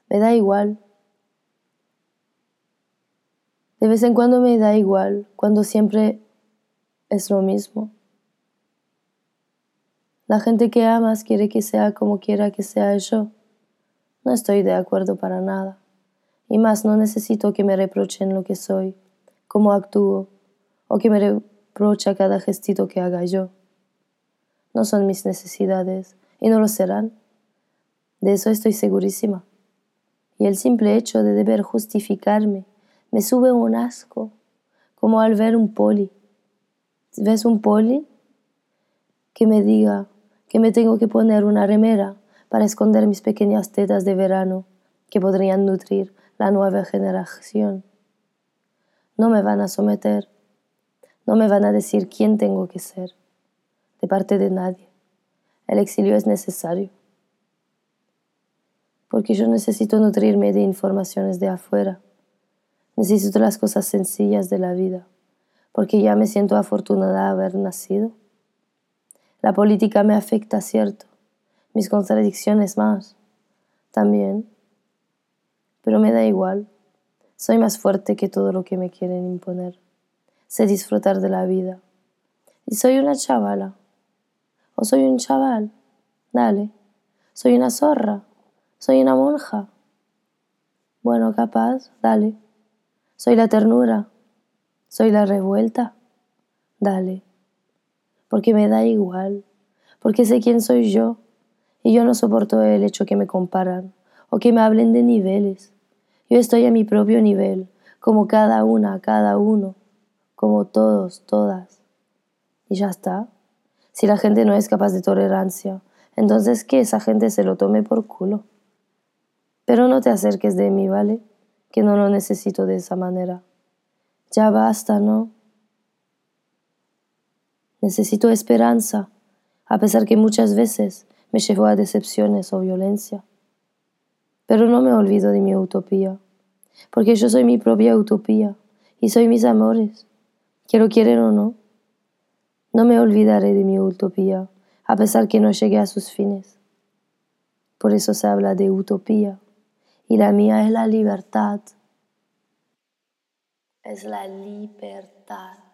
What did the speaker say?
Me da igual. De vez en cuando me da igual, cuando siempre es lo mismo. La gente que amas quiere que sea como quiera que sea yo. No estoy de acuerdo para nada. Y más no necesito que me reprochen lo que soy, cómo actúo, o que me reproche cada gestito que haga yo. No son mis necesidades, y no lo serán. De eso estoy segurísima. Y el simple hecho de deber justificarme me sube un asco, como al ver un poli. ¿Ves un poli? Que me diga que me tengo que poner una remera para esconder mis pequeñas tetas de verano que podrían nutrir la nueva generación. No me van a someter, no me van a decir quién tengo que ser, de parte de nadie. El exilio es necesario, porque yo necesito nutrirme de informaciones de afuera. Necesito las cosas sencillas de la vida, porque ya me siento afortunada de haber nacido. La política me afecta, cierto, mis contradicciones más, también, pero me da igual. Soy más fuerte que todo lo que me quieren imponer. Sé disfrutar de la vida. Y soy una chavala. O soy un chaval. Dale. Soy una zorra. Soy una monja. Bueno, capaz, dale. Soy la ternura. Soy la revuelta. Dale. Porque me da igual. Porque sé quién soy yo. Y yo no soporto el hecho que me comparan o que me hablen de niveles. Yo estoy a mi propio nivel, como cada una, cada uno, como todos, todas. Y ya está. Si la gente no es capaz de tolerancia, entonces que esa gente se lo tome por culo. Pero no te acerques de mí, ¿vale? Que no lo necesito de esa manera. Ya basta, ¿no? Necesito esperanza, a pesar que muchas veces me llevó a decepciones o violencia. Pero no me olvido de mi utopía, porque yo soy mi propia utopía y soy mis amores, que lo quieren o no. No me olvidaré de mi utopía, a pesar que no llegue a sus fines. Por eso se habla de utopía, y la mía es la libertad. Es la libertad.